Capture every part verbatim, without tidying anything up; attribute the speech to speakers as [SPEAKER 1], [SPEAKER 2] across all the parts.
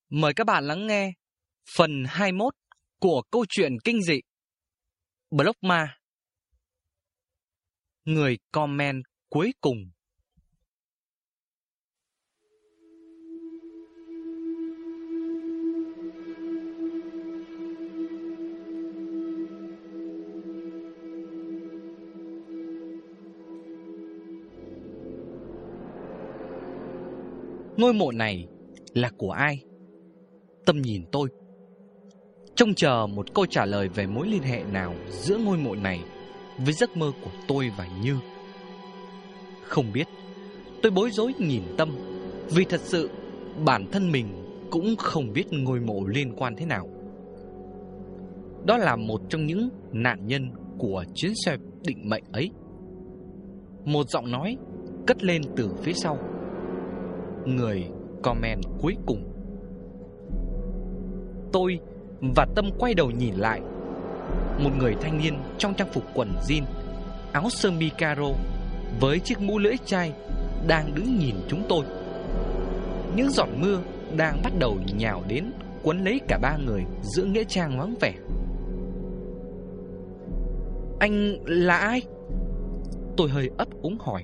[SPEAKER 1] Mời các bạn lắng nghe phần hai mươi mốt của câu chuyện kinh dị Block Ma. Người comment cuối cùng. Ngôi mộ này là của ai? Tâm nhìn tôi, trông chờ một câu trả lời về mối liên hệ nào giữa ngôi mộ này với giấc mơ của tôi và Như. Không biết. Tôi bối rối nhìn Tâm, vì thật sự bản thân mình cũng không biết ngôi mộ liên quan thế nào. Đó là một trong những nạn nhân của chuyến xe định mệnh ấy. Một giọng nói cất lên từ phía sau. Người comment cuối cùng. Tôi và Tâm quay đầu nhìn lại. Một người thanh niên trong trang phục quần jean, áo sơ mi caro với chiếc mũ lưỡi chai đang đứng nhìn chúng tôi. Những giọt mưa đang bắt đầu nhào đến, quấn lấy cả ba người giữa nghĩa trang vắng vẻ. Anh là ai? Tôi hơi ấp úng hỏi.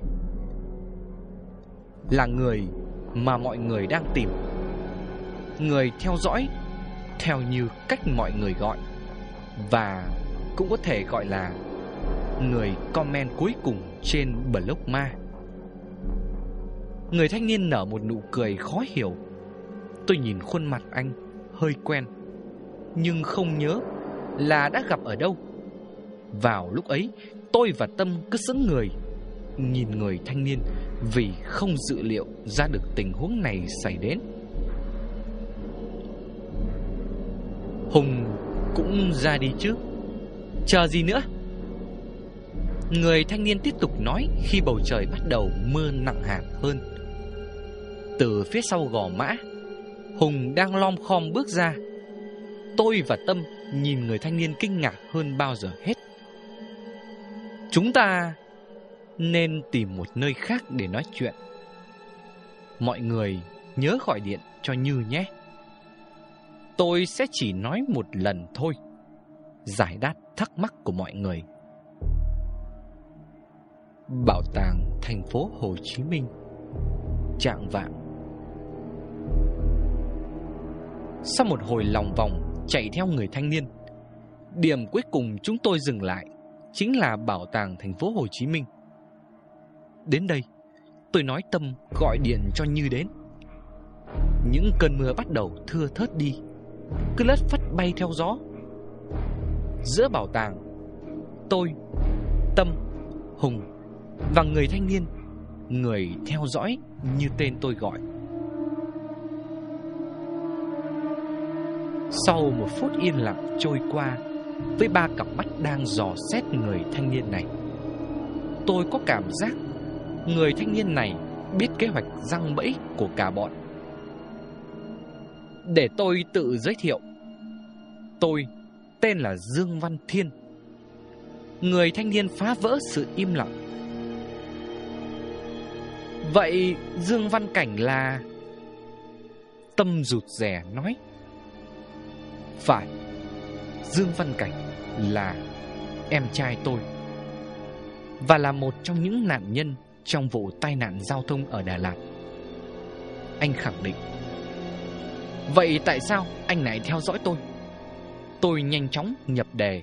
[SPEAKER 1] Là người mà mọi người đang tìm, người theo dõi, theo như cách mọi người gọi, và cũng có thể gọi là người comment cuối cùng trên Block Ma. Người thanh niên nở một nụ cười khó hiểu. Tôi nhìn khuôn mặt anh hơi quen, nhưng không nhớ là đã gặp ở đâu. Vào lúc ấy, tôi và Tâm cứ sững người, nhìn người thanh niên, vì không dự liệu ra được tình huống này xảy đến. Hùng cũng ra đi chứ, chờ gì nữa? Người thanh niên tiếp tục nói khi bầu trời bắt đầu mưa nặng hạt hơn. Từ phía sau gò mã, Hùng đang lom khom bước ra. Tôi và Tâm nhìn người thanh niên kinh ngạc hơn bao giờ hết. Chúng ta nên tìm một nơi khác để nói chuyện. Mọi người nhớ gọi điện cho Như nhé. Tôi sẽ chỉ nói một lần thôi, giải đáp thắc mắc của mọi người. Bảo tàng thành phố Hồ Chí Minh, chạng vạng. Sau một hồi lòng vòng chạy theo người thanh niên, điểm cuối cùng chúng tôi dừng lại chính là bảo tàng thành phố Hồ Chí Minh. Đến đây, tôi nói Tâm gọi điện cho Như đến. Những cơn mưa bắt đầu thưa thớt đi, cứ lất phất bay theo gió. Giữa bảo tàng, tôi, Tâm, Hùng và người thanh niên, người theo dõi như tên tôi gọi. Sau một phút yên lặng trôi qua, với ba cặp mắt đang dò xét người thanh niên này, tôi có cảm giác người thanh niên này biết kế hoạch giăng bẫy của cả bọn. Để tôi tự giới thiệu. Tôi tên là Dương Văn Thiên. Người thanh niên phá vỡ sự im lặng. Vậy Dương Văn Cảnh là... Tâm rụt rè nói. Phải, Dương Văn Cảnh là em trai tôi, và là một trong những nạn nhân trong vụ tai nạn giao thông ở Đà Lạt. Anh khẳng định. Vậy tại sao anh lại theo dõi tôi? Tôi nhanh chóng nhập đề.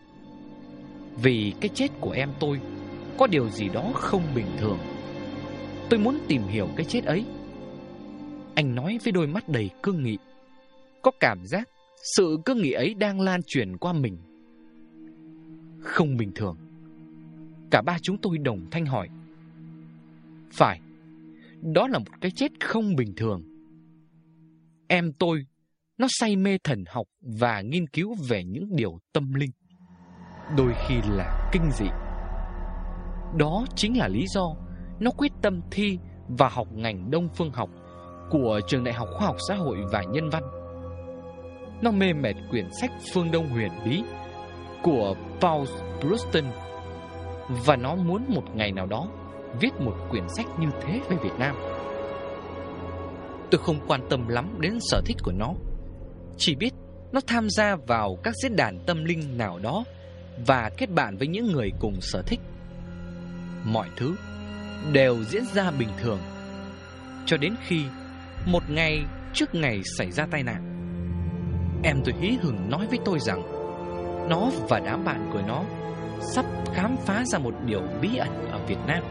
[SPEAKER 1] Vì cái chết của em tôi có điều gì đó không bình thường. Tôi muốn tìm hiểu cái chết ấy. Anh nói với đôi mắt đầy cương nghị. Có cảm giác sự cương nghị ấy đang lan truyền qua mình. Không bình thường. Cả ba chúng tôi đồng thanh hỏi. Phải, đó là một cái chết không bình thường. Em tôi, nó say mê thần học và nghiên cứu về những điều tâm linh, đôi khi là kinh dị. Đó chính là lý do nó quyết tâm thi và học ngành Đông Phương học của Trường Đại học Khoa học Xã hội và Nhân văn. Nó mê mệt quyển sách Phương Đông huyền bí của Paul Bruston, và nó muốn một ngày nào đó viết một quyển sách như thế về Việt Nam. Tôi không quan tâm lắm đến sở thích của nó, chỉ biết nó tham gia vào các diễn đàn tâm linh nào đó và kết bạn với những người cùng sở thích. Mọi thứ đều diễn ra bình thường, cho đến khi một ngày trước ngày xảy ra tai nạn, em tôi hí hửng nói với tôi rằng nó và đám bạn của nó sắp khám phá ra một điều bí ẩn ở Việt Nam.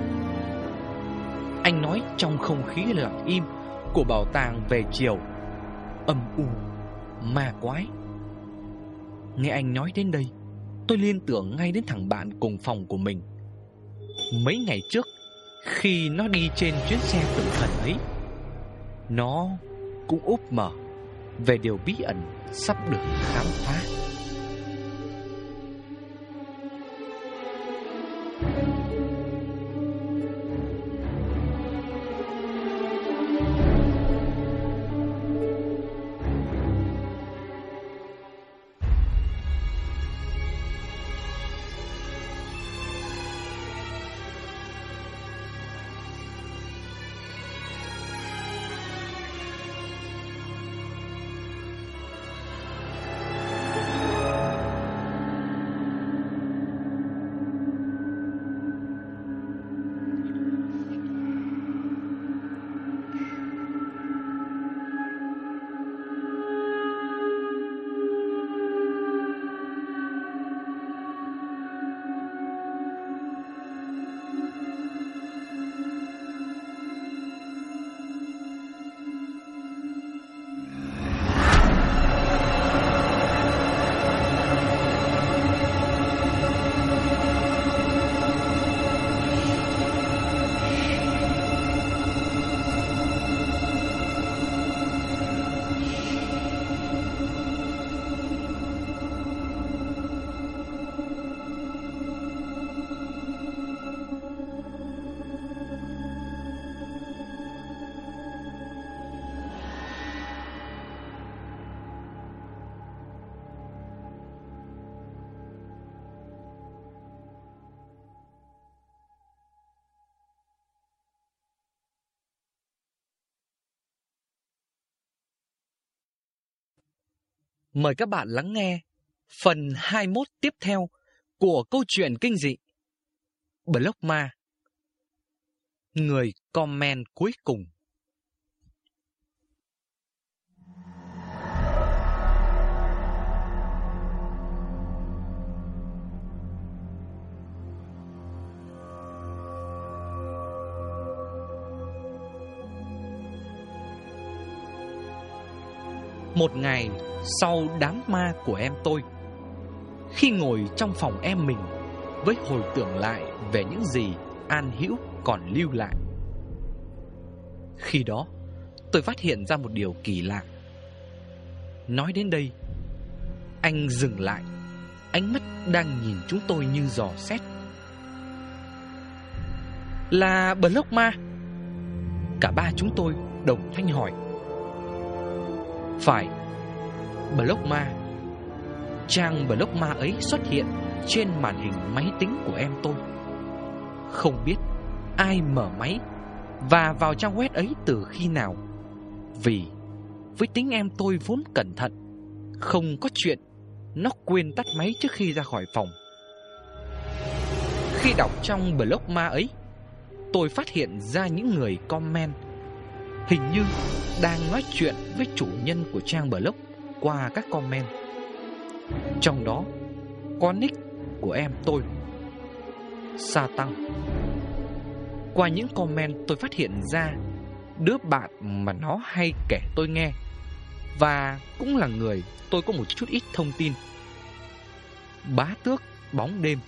[SPEAKER 1] Anh nói trong không khí lặng im của bảo tàng về chiều, âm u, ma quái. Nghe anh nói đến đây, tôi liên tưởng ngay đến thằng bạn cùng phòng của mình. Mấy ngày trước, khi nó đi trên chuyến xe tử thần ấy, nó cũng úp mở về điều bí ẩn sắp được khám phá. Mời các bạn lắng nghe phần hai mươi mốt tiếp theo của câu chuyện kinh dị Block Ma. Người comment cuối cùng. Một ngày sau đám ma của em tôi, khi ngồi trong phòng em mình với hồi tưởng lại về những gì An Hữu còn lưu lại, khi đó tôi phát hiện ra một điều kỳ lạ. Nói đến đây, anh dừng lại, ánh mắt đang nhìn chúng tôi như dò xét. Là Block Ma? Cả ba chúng tôi đồng thanh hỏi. Phải, Block Ma. Trang Block Ma ấy xuất hiện trên màn hình máy tính của em tôi. Không biết ai mở máy và vào trang web ấy từ khi nào, vì với tính em tôi vốn cẩn thận, không có chuyện nó quên tắt máy trước khi ra khỏi phòng. Khi đọc trong Block Ma ấy, tôi phát hiện ra những người comment hình như đang nói chuyện với chủ nhân của trang blog qua các comment. Trong đó có nick của em tôi, Sa Tăng. Qua những comment tôi phát hiện ra đứa bạn mà nó hay kể tôi nghe, và cũng là người tôi có một chút ít thông tin, Bá Tước Bóng Đêm.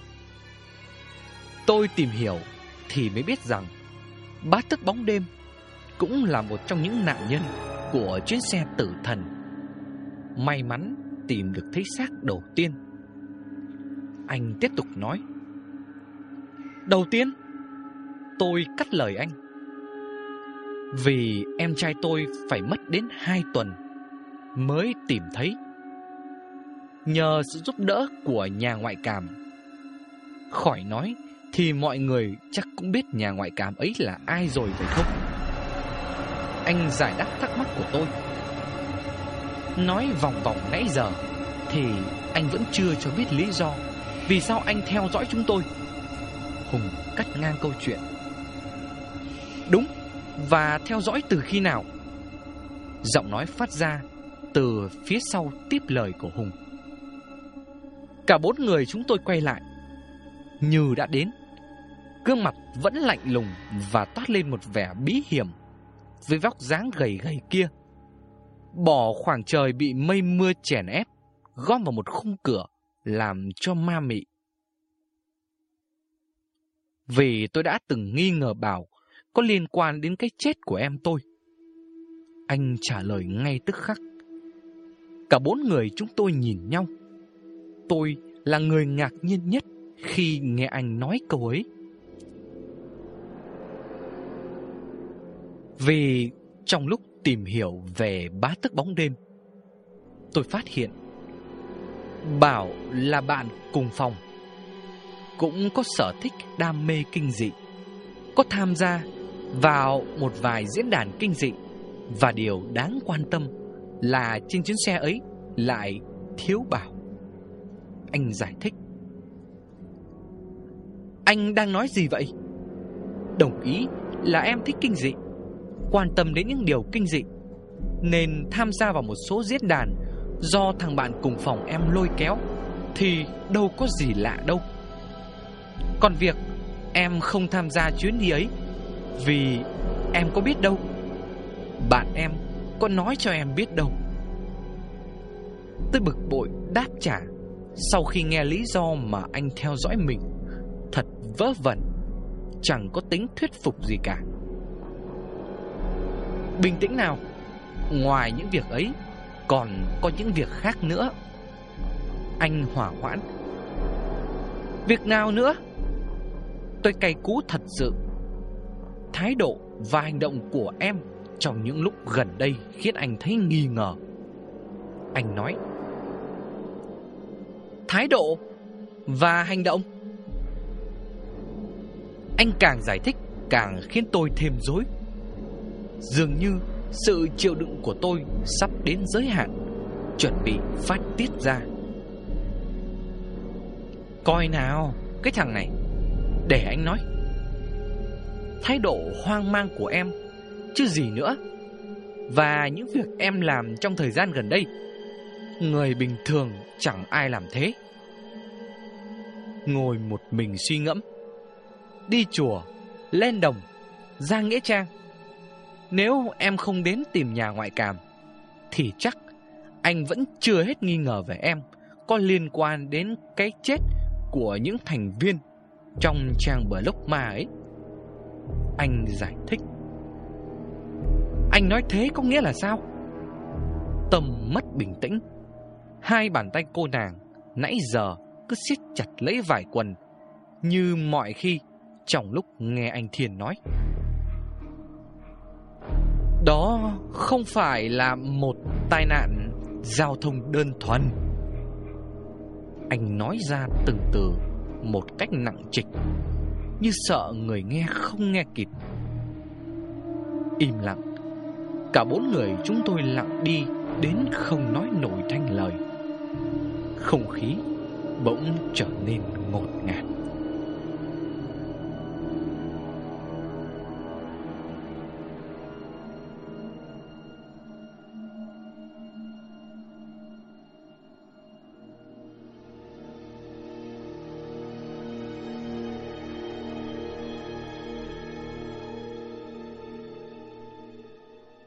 [SPEAKER 1] Tôi tìm hiểu thì mới biết rằng Bá Tước Bóng Đêm cũng là một trong những nạn nhân của chuyến xe tử thần, may mắn tìm được thấy xác đầu tiên. Anh tiếp tục nói. Đầu tiên, tôi cắt lời anh, vì em trai tôi phải mất đến hai tuần mới tìm thấy, nhờ sự giúp đỡ của nhà ngoại cảm. Khỏi nói thì mọi người chắc cũng biết nhà ngoại cảm ấy là ai rồi phải không? Anh giải đáp thắc mắc của tôi. Nói vòng vòng nãy giờ thì anh vẫn chưa cho biết lý do vì sao anh theo dõi chúng tôi. Hùng cắt ngang câu chuyện. Đúng, và theo dõi từ khi nào? Giọng nói phát ra từ phía sau tiếp lời của Hùng. Cả bốn người chúng tôi quay lại. Như đã đến, gương mặt vẫn lạnh lùng và toát lên một vẻ bí hiểm với vóc dáng gầy gầy kia. Bỏ khoảng trời bị mây mưa chèn ép, gom vào một khung cửa làm cho ma mị. Vì tôi đã từng nghi ngờ Bảo có liên quan đến cái chết của em tôi. Anh trả lời ngay tức khắc. Cả bốn người chúng tôi nhìn nhau. Tôi là người ngạc nhiên nhất khi nghe anh nói câu ấy. Vì trong lúc tìm hiểu về bá tước bóng đêm, tôi phát hiện Bảo là bạn cùng phòng, cũng có sở thích đam mê kinh dị, có tham gia vào một vài diễn đàn kinh dị. Và điều đáng quan tâm là trên chuyến xe ấy lại thiếu Bảo. Anh giải thích. Anh đang nói gì vậy? Đồng ý là em thích kinh dị, quan tâm đến những điều kinh dị, nên tham gia vào một số diễn đàn do thằng bạn cùng phòng em lôi kéo, thì đâu có gì lạ đâu. Còn việc em không tham gia chuyến đi ấy vì em có biết đâu, bạn em có nói cho em biết đâu. Tôi bực bội đáp trả sau khi nghe lý do mà anh theo dõi mình. Thật vớ vẩn, chẳng có tính thuyết phục gì cả. Bình tĩnh nào, ngoài những việc ấy còn có những việc khác nữa. Anh hỏa hoãn. Việc nào nữa? Tôi cay cú thật sự. Thái độ và hành động của em trong những lúc gần đây khiến anh thấy nghi ngờ. Anh nói. Thái độ và hành động? Anh càng giải thích càng khiến tôi thêm rối. Dường như sự chịu đựng của tôi sắp đến giới hạn, chuẩn bị phát tiết ra. Coi nào, cái thằng này, để anh nói. Thái độ hoang mang của em chứ gì nữa. Và những việc em làm trong thời gian gần đây, người bình thường chẳng ai làm thế. Ngồi một mình suy ngẫm, đi chùa, lên đồng, ra nghĩa trang. Nếu em không đến tìm nhà ngoại cảm, thì chắc anh vẫn chưa hết nghi ngờ về em có liên quan đến cái chết của những thành viên trong trang blog ma ấy. Anh giải thích. Anh nói thế có nghĩa là sao? Tâm mất bình tĩnh. Hai bàn tay cô nàng nãy giờ cứ siết chặt lấy vải quần như mọi khi trong lúc nghe anh Thiên nói. Đó không phải là một tai nạn giao thông đơn thuần. Anh nói ra từng từ một cách nặng trịch, như sợ người nghe không nghe kịp. Im lặng. Cả bốn người chúng tôi lặng đi đến không nói nổi thành lời. Không khí bỗng trở nên ngột ngạt.